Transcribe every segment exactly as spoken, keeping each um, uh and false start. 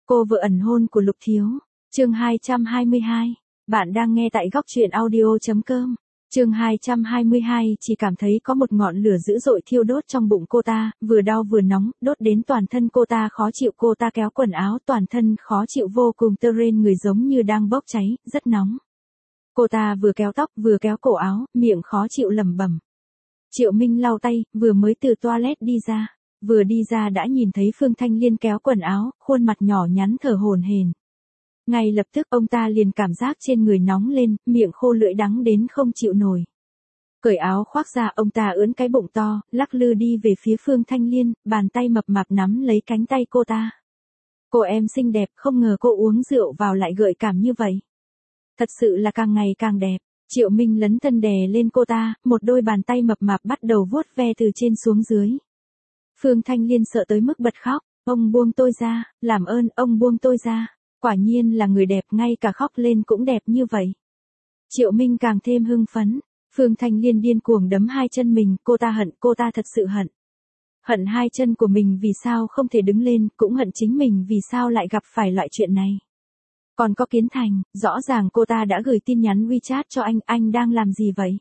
Cô vợ ẩn hôn của Lục Thiếu. Chương hai trăm hai mươi hai. Bạn đang nghe tại góc truyện audio chấm com. Chương hai trăm hai mươi hai, chỉ cảm thấy có một ngọn lửa dữ dội thiêu đốt trong bụng cô ta, vừa đau vừa nóng, đốt đến toàn thân cô ta khó chịu. Cô ta kéo quần áo, toàn thân khó chịu vô cùng, tơ rên người giống như đang bốc cháy, rất nóng. Cô ta vừa kéo tóc, vừa kéo cổ áo, miệng khó chịu lẩm bẩm. Triệu Minh lau tay, vừa mới từ toilet đi ra. Vừa đi ra đã nhìn thấy Phương Thanh Liên kéo quần áo, khuôn mặt nhỏ nhắn thở hổn hển. Ngay lập tức ông ta liền cảm giác trên người nóng lên, miệng khô lưỡi đắng đến không chịu nổi. Cởi áo khoác ra, ông ta ưỡn cái bụng to, lắc lư đi về phía Phương Thanh Liên, bàn tay mập mạp nắm lấy cánh tay cô ta. Cô em xinh đẹp, không ngờ cô uống rượu vào lại gợi cảm như vậy. Thật sự là càng ngày càng đẹp. Triệu Minh lấn thân đè lên cô ta, một đôi bàn tay mập mạp bắt đầu vuốt ve từ trên xuống dưới. Phương Thanh Liên sợ tới mức bật khóc, ông buông tôi ra, làm ơn ông buông tôi ra, quả nhiên là người đẹp, ngay cả khóc lên cũng đẹp như vậy. Triệu Minh càng thêm hưng phấn, Phương Thanh Liên điên cuồng đấm hai chân mình, cô ta hận, cô ta thật sự hận. Hận hai chân của mình vì sao không thể đứng lên, cũng hận chính mình vì sao lại gặp phải loại chuyện này. Còn có Kiến Thành, rõ ràng cô ta đã gửi tin nhắn WeChat cho anh, anh đang làm gì vậy?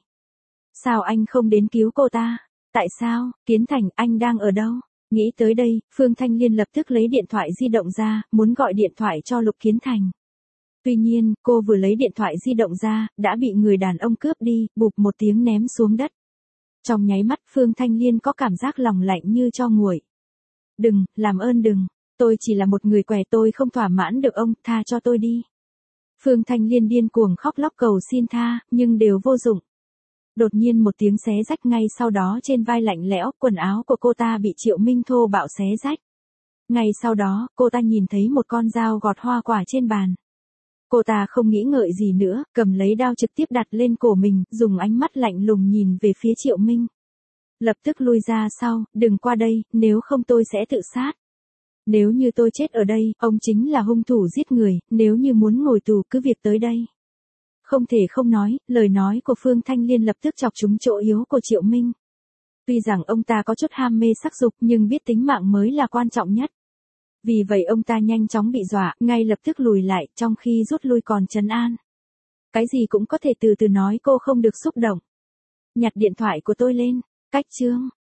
Sao anh không đến cứu cô ta? Tại sao, Kiến Thành, anh đang ở đâu? Nghĩ tới đây, Phương Thanh Liên lập tức lấy điện thoại di động ra, muốn gọi điện thoại cho Lục Kiến Thành. Tuy nhiên, cô vừa lấy điện thoại di động ra, đã bị người đàn ông cướp đi, bụp một tiếng ném xuống đất. Trong nháy mắt Phương Thanh Liên có cảm giác lòng lạnh như tro nguội. Đừng, làm ơn đừng, tôi chỉ là một người què, tôi không thỏa mãn được ông, tha cho tôi đi. Phương Thanh Liên điên cuồng khóc lóc cầu xin tha, nhưng đều vô dụng. Đột nhiên một tiếng xé rách, ngay sau đó trên vai lạnh lẽo, quần áo của cô ta bị Triệu Minh thô bạo xé rách. Ngay sau đó, cô ta nhìn thấy một con dao gọt hoa quả trên bàn. Cô ta không nghĩ ngợi gì nữa, cầm lấy đao trực tiếp đặt lên cổ mình, dùng ánh mắt lạnh lùng nhìn về phía Triệu Minh. Lập tức lui ra sau, đừng qua đây, nếu không tôi sẽ tự sát. Nếu như tôi chết ở đây, ông chính là hung thủ giết người, nếu như muốn ngồi tù cứ việc tới đây. Không thể không nói, lời nói của Phương Thanh Liên lập tức chọc trúng chỗ yếu của Triệu Minh. Tuy rằng ông ta có chút ham mê sắc dục nhưng biết tính mạng mới là quan trọng nhất. Vì vậy ông ta nhanh chóng bị dọa, ngay lập tức lùi lại, trong khi rút lui còn trấn an. Cái gì cũng có thể từ từ nói, cô không được xúc động. Nhặt điện thoại của tôi lên, cách chương,